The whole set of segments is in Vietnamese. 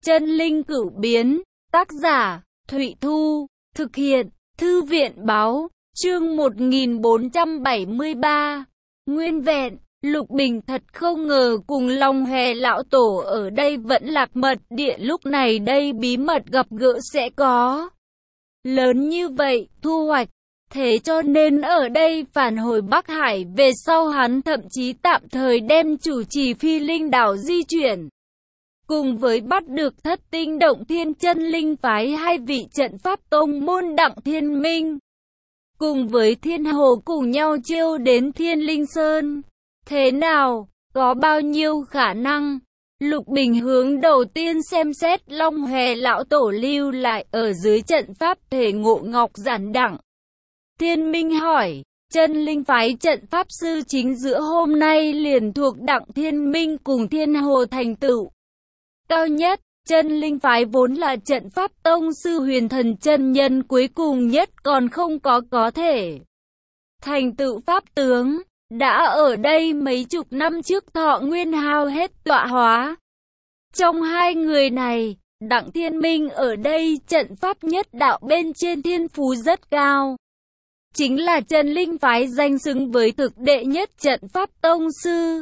Chân linh cửu biến, tác giả, Thụy Thu, thực hiện, Thư viện báo, chương 1473. Nguyên vẹn, Lục Bình thật không ngờ cùng Long Hòe lão tổ ở đây vẫn lạc mật địa, lúc này đây bí mật gặp gỡ sẽ có lớn như vậy, thu hoạch. Thế cho nên ở đây phản hồi Bắc Hải về sau hắn thậm chí tạm thời đem chủ trì Phi Linh đảo di chuyển. Cùng với bắt được Thất Tinh Động Thiên chân linh phái hai vị trận pháp tông môn Đặng Thiên Minh, cùng với Thiên Hồ cùng nhau trêu đến Thiên Linh Sơn. Thế nào, có bao nhiêu khả năng? Lục Bình hướng đầu tiên xem xét Long Hòe lão tổ lưu lại ở dưới trận pháp thể ngộ ngọc giản. Đặng Thiên Minh hỏi, chân linh phái trận pháp sư chính giữa hôm nay liền thuộc Đặng Thiên Minh cùng Thiên Hồ thành tựu cao nhất. Chân linh phái vốn là trận pháp tông sư huyền thần chân nhân cuối cùng nhất, còn không có thể thành tựu pháp tướng. Đã ở đây mấy chục năm trước thọ nguyên hao hết tọa hóa. Trong hai người này, Đặng Thiên Minh ở đây trận pháp nhất đạo bên trên thiên phú rất cao. Chính là chân linh phái danh xứng với thực đệ nhất trận pháp tông sư.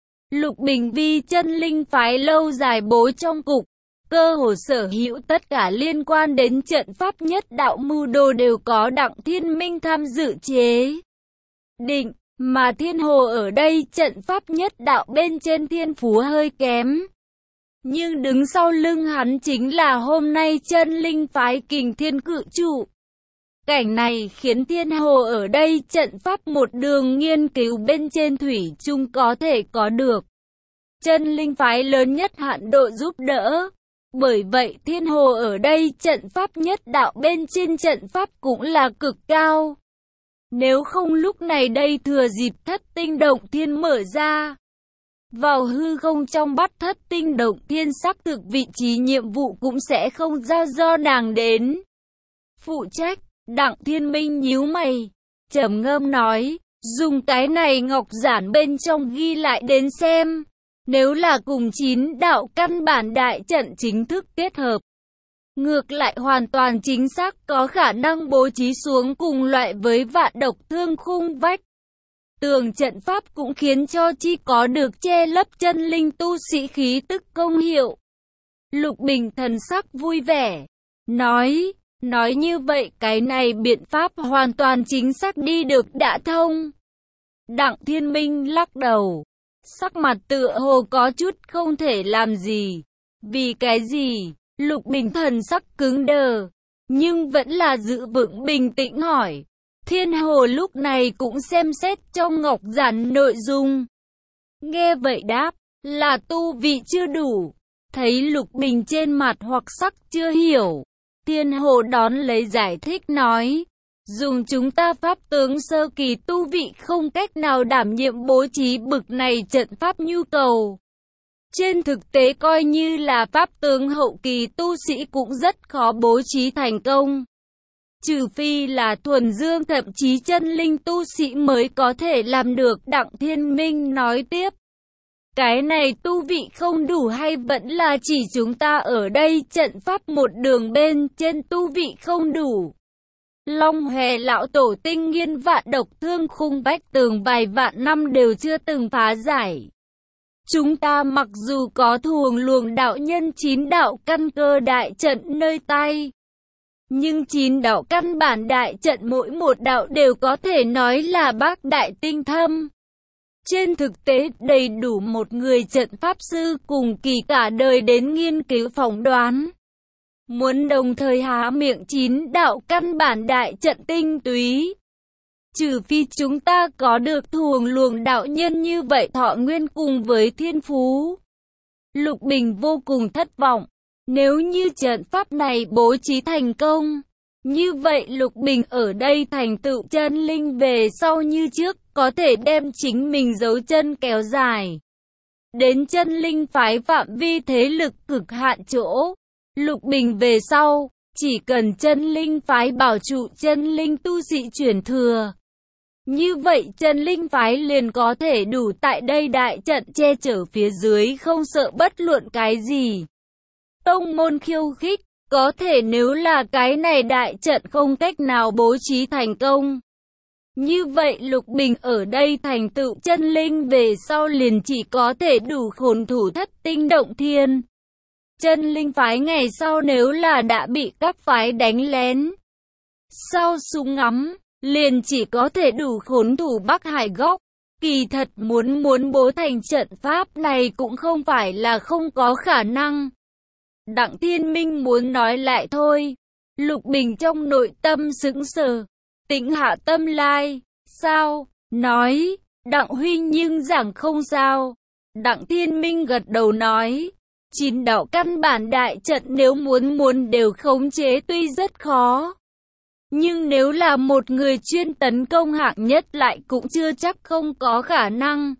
Lục Bình vì chân linh phái lâu dài bố trong cục, cơ hồ sở hữu tất cả liên quan đến trận pháp nhất đạo mưu đồ đều có Đặng Thiên Minh tham dự chế định. Mà Thiên Hồ ở đây trận pháp nhất đạo bên trên thiên phú hơi kém. Nhưng đứng sau lưng hắn chính là hôm nay chân linh phái Kình Thiên cự trụ. Cảnh này khiến Thiên Hồ ở đây trận pháp một đường nghiên cứu bên trên thủy chung có thể có được chân linh phái lớn nhất hạn độ giúp đỡ. Bởi vậy Thiên Hồ ở đây trận pháp nhất đạo bên trên trận pháp cũng là cực cao. Nếu không lúc này đây thừa dịp Thất Tinh Động Thiên mở ra vào hư không trong bắt Thất Tinh Động Thiên, xác thực vị trí nhiệm vụ cũng sẽ không giao do nàng đến phụ trách. Đặng Thiên Minh nhíu mày, trầm ngâm nói, dùng cái này ngọc giản bên trong ghi lại đến xem, nếu là cùng 9 đạo căn bản đại trận chính thức kết hợp, ngược lại hoàn toàn chính xác có khả năng bố trí xuống cùng loại với Vạn Độc Thương Khung vách tường trận pháp, cũng khiến cho chi có được che lấp chân linh tu sĩ khí tức công hiệu. Lục Bình thần sắc vui vẻ, nói như vậy cái này biện pháp hoàn toàn chính xác đi được đã thông. Đặng Thiên Minh lắc đầu, sắc mặt tựa hồ có chút không thể làm gì. Vì cái gì? Lục Bình thần sắc cứng đờ, nhưng vẫn là giữ vững bình tĩnh hỏi. Thiên Hồ lúc này cũng xem xét trong ngọc giản nội dung. Nghe vậy đáp, là tu vị chưa đủ. Thấy Lục Bình trên mặt hoặc sắc chưa hiểu, Thiên Hồ đón lấy giải thích nói, dùng chúng ta pháp tướng sơ kỳ tu vị không cách nào đảm nhiệm bố trí bực này trận pháp nhu cầu. Trên thực tế coi như là pháp tướng hậu kỳ tu sĩ cũng rất khó bố trí thành công. Trừ phi là thuần dương thậm chí chân linh tu sĩ mới có thể làm được. Đặng Thiên Minh nói tiếp, cái này tu vị không đủ hay vẫn là chỉ chúng ta ở đây trận pháp một đường bên trên tu vị không đủ? Long Hòe lão tổ tinh nghiên Vạn Độc Thương Khung vách tường vài vạn năm đều chưa từng phá giải. Chúng ta mặc dù có thuồng luồng đạo nhân 9 đạo căn cơ đại trận nơi tay, nhưng 9 đạo căn bản đại trận mỗi một đạo đều có thể nói là bác đại tinh thâm. Trên thực tế đầy đủ một người trận pháp sư cùng kỳ cả đời đến nghiên cứu phỏng đoán. Muốn đồng thời há miệng 9 đạo căn bản đại trận tinh túy, trừ phi chúng ta có được thuồng luồng đạo nhân như vậy thọ nguyên cùng với thiên phú. Lục Bình vô cùng thất vọng. Nếu như trận pháp này bố trí thành công, như vậy Lục Bình ở đây thành tựu chân linh về sau như trước, có thể đem chính mình dấu chân kéo dài đến chân linh phái phạm vi thế lực cực hạn chỗ. Lục Bình về sau, chỉ cần chân linh phái bảo trụ chân linh tu sĩ chuyển thừa, như vậy chân linh phái liền có thể đủ tại đây đại trận che chở phía dưới, không sợ bất luận cái gì. tông môn khiêu khích. Có thể nếu là cái này đại trận không cách nào bố trí thành công. Như vậy Lục Bình ở đây thành tựu chân linh về sau liền chỉ có thể đủ khốn thủ Thất Tinh Động Thiên. Chân linh phái ngày sau nếu là đã bị các phái đánh lén, sau súng ngắm, liền chỉ có thể đủ khốn thủ Bắc Hải góc. Kỳ thật muốn bố thành trận pháp này cũng không phải là không có khả năng. Đặng Thiên Minh muốn nói lại thôi. Lục Bình trong nội tâm sững sờ, tĩnh hạ tâm lai. Sao? Nói, Đặng huynh nhưng giảng không sao. Đặng Thiên Minh gật đầu nói, 9 đạo căn bản đại trận nếu muốn đều khống chế tuy rất khó. Nhưng nếu là một người chuyên tấn công hạng nhất lại cũng chưa chắc không có khả năng.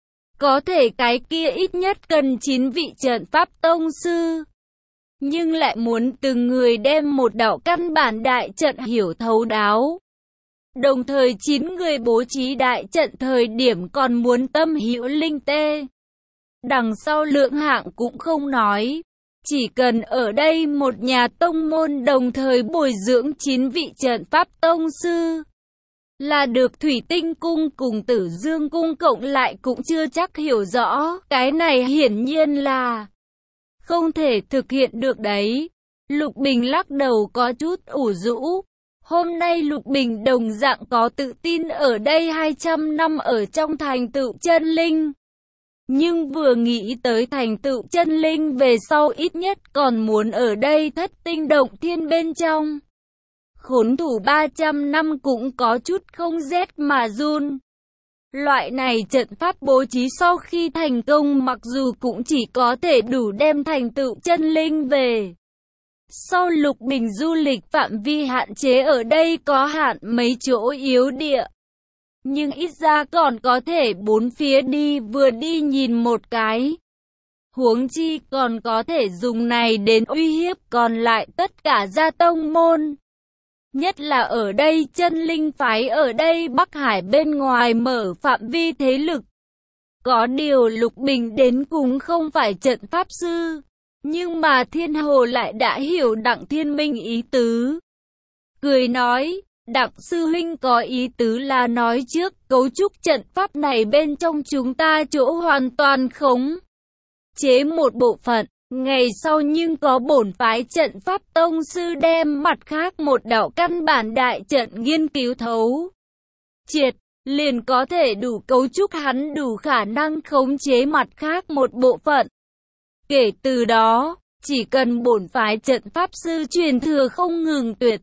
Có thể cái kia ít nhất cần 9 vị trận pháp tông sư. Nhưng lại muốn từng người đem một đạo căn bản đại trận hiểu thấu đáo. Đồng thời 9 người bố trí đại trận thời điểm còn muốn tâm hữu linh tê. Đằng sau lượng hạng cũng không nói. Chỉ cần ở đây một nhà tông môn đồng thời bồi dưỡng 9 vị trận pháp tông sư. Là được Thủy Tinh Cung cùng Tử Dương Cung cộng lại cũng chưa chắc hiểu rõ. Cái này hiển nhiên là không thể thực hiện được đấy. Lục Bình lắc đầu có chút ủ rũ. Hôm nay Lục Bình đồng dạng có tự tin ở đây 200 năm ở trong thành tựu chân linh. Nhưng vừa nghĩ tới thành tựu chân linh về sau ít nhất còn muốn ở đây Thất Tinh Động Thiên bên trong. Khốn thủ 300 năm cũng có chút không rét mà run. Loại này trận pháp bố trí sau khi thành công mặc dù cũng chỉ có thể đủ đem thành tựu chân linh về. Sau Lục Bình du lịch phạm vi hạn chế ở đây có hạn mấy chỗ yếu địa. Nhưng ít ra còn có thể bốn phía đi vừa đi nhìn một cái. Huống chi còn có thể dùng này đến uy hiếp còn lại tất cả gia tông môn. Nhất là ở đây chân linh phái ở đây Bắc Hải bên ngoài mở phạm vi thế lực. Có điều Lục Bình đến cùng không phải trận pháp sư. Nhưng mà Thiên Hồ lại đã hiểu Đặng Thiên Minh ý tứ. Cười nói, Đặng sư huynh có ý tứ là nói trước cấu trúc trận pháp này bên trong chúng ta chỗ hoàn toàn khống chế một bộ phận. Ngày sau nhưng có bổn phái trận pháp tông sư đem mặt khác một đạo căn bản đại trận nghiên cứu thấu triệt, liền có thể đủ cấu trúc hắn đủ khả năng khống chế mặt khác một bộ phận. Kể từ đó, chỉ cần bổn phái trận pháp sư truyền thừa không ngừng tuyệt,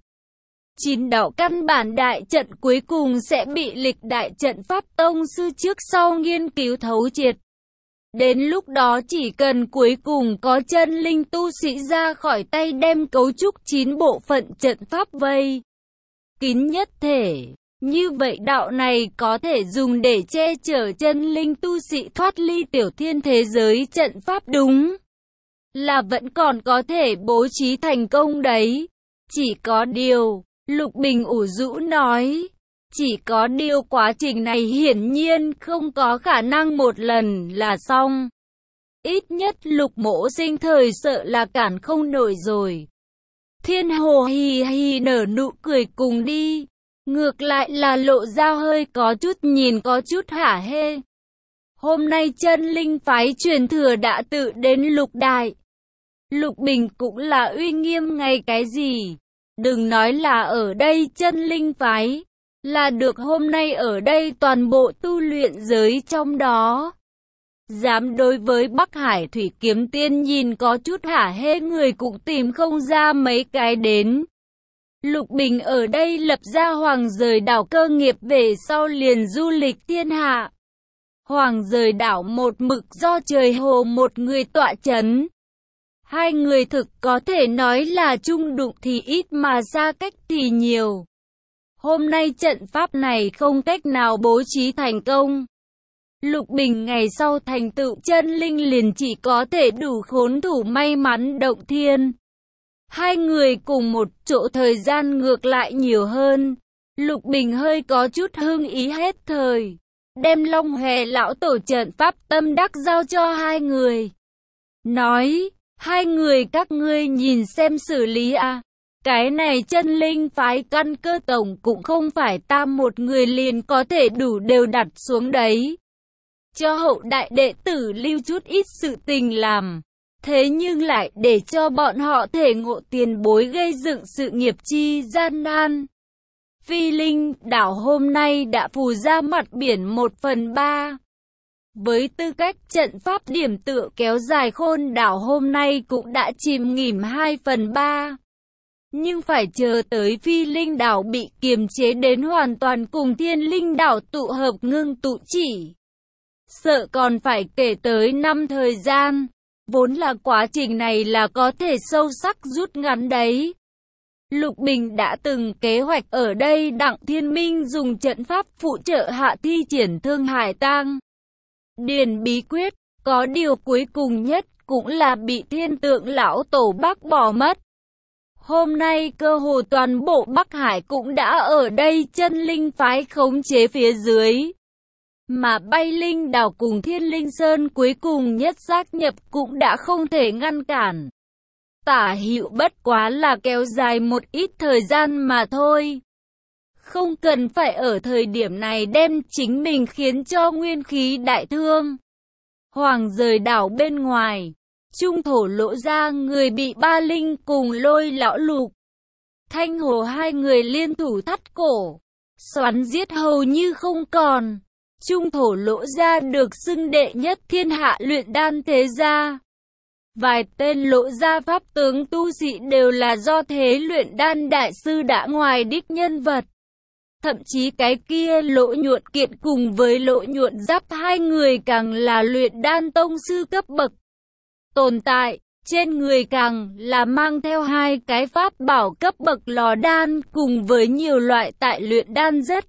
9 đạo căn bản đại trận cuối cùng sẽ bị lịch đại trận pháp tông sư trước sau nghiên cứu thấu triệt. Đến lúc đó chỉ cần cuối cùng có chân linh tu sĩ ra khỏi tay đem cấu trúc 9 bộ phận trận pháp vây kín nhất thể. Như vậy đạo này có thể dùng để che chở chân linh tu sĩ thoát ly tiểu thiên thế giới trận pháp, đúng là vẫn còn có thể bố trí thành công đấy. Chỉ có điều, Lục Bình ủ rũ nói, chỉ có điều quá trình này hiển nhiên không có khả năng một lần là xong. Ít nhất Lục Mỗ Sinh thời sợ là cản không nổi rồi. Thiên Hồ hì hì nở nụ cười cùng đi. Ngược lại là Lộ Giao hơi có chút nhìn có chút hả hê. Hôm nay chân linh phái truyền thừa đã tự đến Lục Đại. Lục Bình cũng là uy nghiêm ngay cái gì. Đừng nói là ở đây chân linh phái, là được hôm nay ở đây toàn bộ tu luyện giới trong đó. Dám đối với Bắc Hải Thủy Kiếm Tiên nhìn có chút hả hê người cũng tìm không ra mấy cái đến. Lục Bình ở đây lập ra Hoàng Dời Đảo cơ nghiệp về sau liền du lịch thiên hạ. Hoàng Dời Đảo một mực do Trời Hồ một người tọa chấn. Hai người thực có thể nói là chung đụng thì ít mà xa cách thì nhiều. Hôm nay trận pháp này không cách nào bố trí thành công. Lục Bình ngày sau thành tựu chân linh liền chỉ có thể đủ khốn thủ may mắn động thiên. Hai người cùng một chỗ thời gian ngược lại nhiều hơn. Lục Bình hơi có chút hưng ý hết thời. Đem Long Hòe lão tổ trận pháp tâm đắc giao cho hai người. Nói, Hai người các ngươi nhìn xem xử lý à. Cái này chân linh phái căn cơ tổng cũng không phải ta một người liền có thể đủ đều đặt xuống đấy. Cho hậu đại đệ tử lưu chút ít sự tình làm. Thế nhưng lại để cho bọn họ thể ngộ tiền bối gây dựng sự nghiệp chi gian nan. Phi linh đảo hôm nay đã phù ra mặt biển 1/3. Với tư cách trận pháp điểm tựa kéo dài khôn đảo hôm nay cũng đã chìm nghỉm 2/3. Nhưng phải chờ tới phi linh đảo bị kiềm chế đến hoàn toàn cùng thiên linh đảo tụ hợp ngưng tụ chỉ. Sợ còn phải kể tới 5 thời gian. Vốn là quá trình này là có thể sâu sắc rút ngắn đấy. Lục Bình đã từng kế hoạch ở đây Đặng Thiên Minh dùng trận pháp phụ trợ hạ thi triển Thương Hải Tang Điền bí quyết, có điều cuối cùng nhất cũng là bị Thiên Tượng lão tổ Bắc bỏ mất. Hôm nay cơ hồ toàn bộ Bắc Hải cũng đã ở đây chân linh phái khống chế phía dưới. Mà Bay Linh đảo cùng Thiên Linh Sơn cuối cùng nhất giác nhập cũng đã không thể ngăn cản. Tả hữu bất quá là kéo dài một ít thời gian mà thôi. Không cần phải ở thời điểm này đem chính mình khiến cho nguyên khí đại thương. Hoàng rời đảo bên ngoài, trung thổ lộ ra người bị Ba Linh cùng Lôi lão lục. Thanh Hồ hai người liên thủ thắt cổ, xoắn giết hầu như không còn. Trung thổ lộ ra được xưng đệ nhất thiên hạ luyện đan thế gia. Vài tên lộ ra pháp tướng tu sĩ đều là do thế luyện đan đại sư đã ngoài đích nhân vật. Thậm chí cái kia Lỗ Nhuận Kiện cùng với Lỗ Nhuận Giáp hai người càng là luyện đan tông sư cấp bậc tồn tại. Trên người càng là mang theo hai cái pháp bảo cấp bậc lò đan cùng với nhiều loại tại luyện đan rất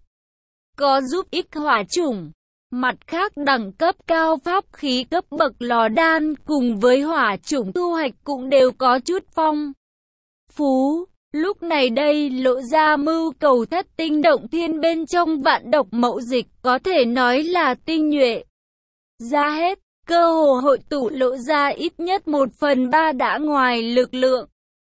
có giúp ích hỏa chủng. Mặt khác đẳng cấp cao pháp khí cấp bậc lò đan cùng với hỏa chủng thu hoạch cũng đều có chút phong phú. Lúc này đây lộ ra mưu cầu thất tinh động thiên bên trong vạn độc mậu dịch có thể nói là tinh nhuệ. Ra hết, cơ hồ hội tụ lộ ra ít nhất 1/3 đã ngoài lực lượng.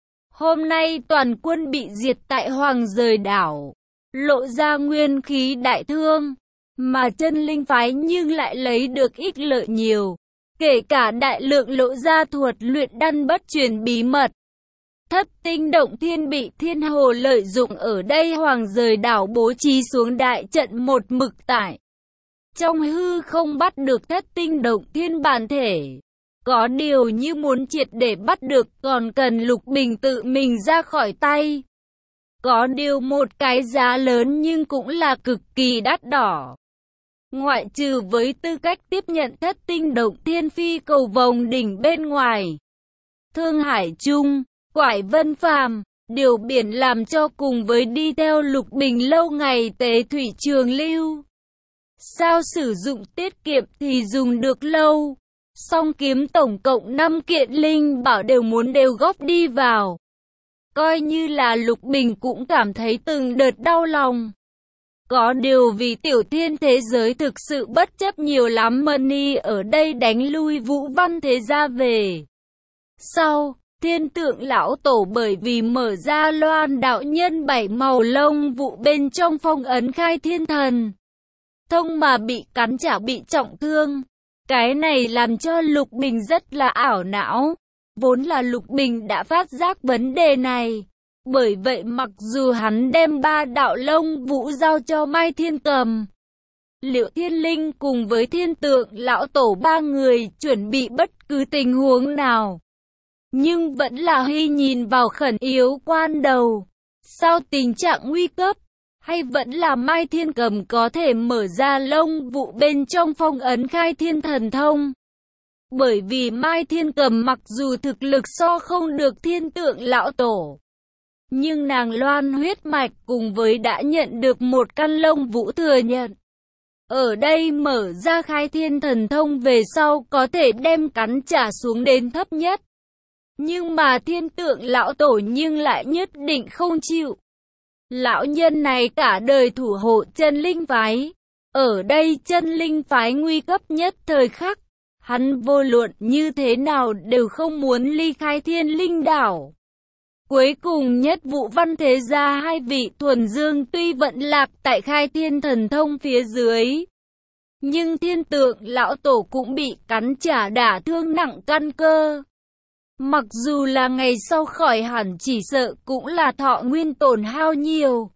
Hôm nay toàn quân bị diệt tại Hoàng rời đảo, lộ ra nguyên khí đại thương. Mà chân linh phái nhưng lại lấy được ít lợi nhiều, kể cả đại lượng lộ ra thuật luyện đan bất truyền bí mật. Thất tinh động thiên bị Thiên Hồ lợi dụng ở đây Hoàng rời đảo bố trí xuống đại trận một mực tại. Trong hư không bắt được thất tinh động thiên bản thể. Có điều như muốn triệt để bắt được còn cần Lục Bình tự mình ra khỏi tay. Có điều một cái giá lớn nhưng cũng là cực kỳ đắt đỏ. Ngoại trừ với tư cách tiếp nhận thất tinh động thiên phi cầu vòng đỉnh bên ngoài. Thương Hải Trung, Quải Vân Phàm, điều biển làm cho cùng với đi theo Lục Bình lâu ngày tế thủy trường lưu. Sao sử dụng tiết kiệm thì dùng được lâu. Song kiếm tổng cộng 5 kiện linh bảo đều góp đi vào. Coi như là Lục Bình cũng cảm thấy từng đợt đau lòng. Có điều vì tiểu thiên thế giới thực sự bất chấp nhiều lắm money ở đây đánh lui Vũ Văn thế gia về. Sau, Thiên Tượng lão tổ bởi vì mở ra Loan đạo nhân 7 màu lông vụ bên trong phong ấn khai thiên thần thông mà bị cắn chảo bị trọng thương. Cái này làm cho Lục Bình rất là ảo não. Vốn là Lục Bình đã phát giác vấn đề này. Bởi vậy mặc dù hắn đem 3 đạo lông vũ giao cho Mai Thiên Cầm, Liệu Thiên Linh cùng với Thiên Tượng lão tổ 3 người chuẩn bị bất cứ tình huống nào, nhưng vẫn là Hy nhìn vào khẩn yếu quan đầu. Sau tình trạng nguy cấp, hay vẫn là Mai Thiên Cầm có thể mở ra lông vụ bên trong phong ấn khai thiên thần thông. Bởi vì Mai Thiên Cầm mặc dù thực lực so không được Thiên Tượng lão tổ, nhưng nàng loan huyết mạch cùng với đã nhận được một căn lông vũ thừa nhận. Ở đây mở ra khai thiên thần thông về sau có thể đem cắn trả xuống đến thấp nhất. Nhưng mà Thiên Tượng lão tổ nhưng lại nhất định không chịu. Lão nhân này cả đời thủ hộ chân linh phái. Ở đây chân linh phái nguy cấp nhất thời khắc, Hắn vô luận như thế nào đều không muốn ly khai Thiên Linh đảo. Cuối cùng Nhất Vụ Văn Thế Gia hai vị thuần dương tuy vận lạc tại Khai Thiên Thần Thông phía dưới, nhưng Thiên Tượng lão tổ cũng bị cắn trả đả thương nặng căn cơ. Mặc dù là ngày sau khỏi hẳn chỉ sợ cũng là thọ nguyên tổn hao nhiều.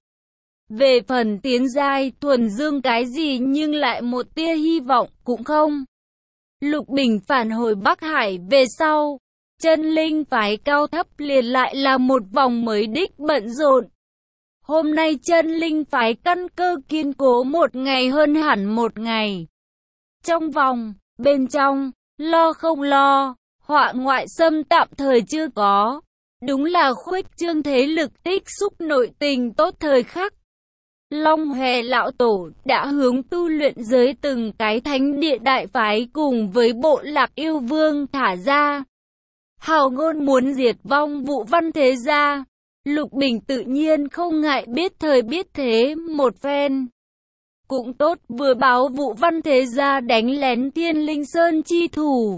Về phần tiến giai thuần dương cái gì nhưng lại một tia hy vọng cũng không. Lục Bình phản hồi Bắc Hải về sau, chân linh phái cao thấp liền lại là một vòng mới đích bận rộn. Hôm nay chân linh phái căn cơ kiên cố một ngày hơn hẳn một ngày. Trong vòng, bên trong, lo không lo, họa ngoại xâm tạm thời chưa có. Đúng là khuếch trương thế lực tích xúc nội tình tốt thời khắc. Long Hòe lão tổ đã hướng tu luyện giới từng cái thánh địa đại phái cùng với bộ lạc yêu vương thả ra. Hào ngôn muốn diệt vong Vụ Văn Thế Gia. Lục Bình tự nhiên không ngại biết thời biết thế một phen. Cũng tốt vừa báo Vụ Văn Thế Gia đánh lén Thiên Linh Sơn chi thủ.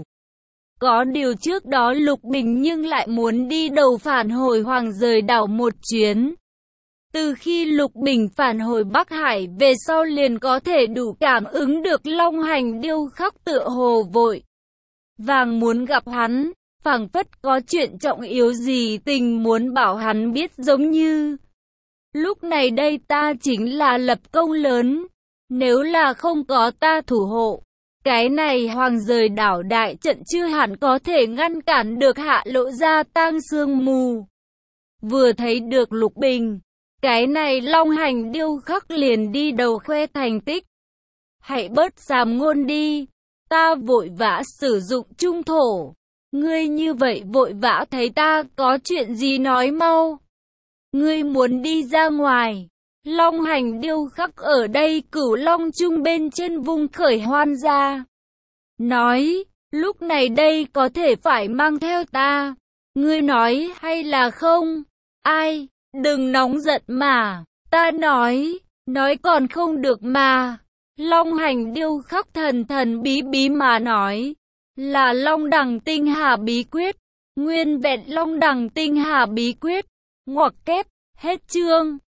Có điều trước đó Lục Bình nhưng lại muốn đi đầu phản hồi Hoàng rời đảo một chuyến. Từ khi Lục Bình phản hồi Bắc Hải về sau liền có thể đủ cảm ứng được Long Hành điêu khắc tựa hồ vội vàng muốn gặp hắn, phảng phất có chuyện trọng yếu gì tình muốn bảo hắn biết giống như. Lúc này đây ta chính là lập công lớn, nếu là không có ta thủ hộ, cái này Hoàng rời đảo đại trận chưa hẳn có thể ngăn cản được hạ lộ ra tang sương mù. Vừa thấy được Lục Bình, cái này Long Hành điêu khắc liền đi đầu khoe thành tích. Hãy bớt giảm ngôn đi, ta vội vã sử dụng trung thổ. Ngươi như vậy vội vã thấy ta có chuyện gì nói mau. Ngươi muốn đi ra ngoài. Long Hành điêu khắc ở đây Cửu Long Trung bên trên vung khởi hoan ra. Nói, lúc này đây có thể phải mang theo ta. Ngươi nói hay là không? Ai? Đừng nóng giận mà, ta nói còn không được mà. Long Hành điêu khắc thần thần bí bí mà nói, là Long Đằng Tinh Hà bí quyết, nguyên vẹn Long Đằng Tinh Hà bí quyết, ngoặc kép, hết chương.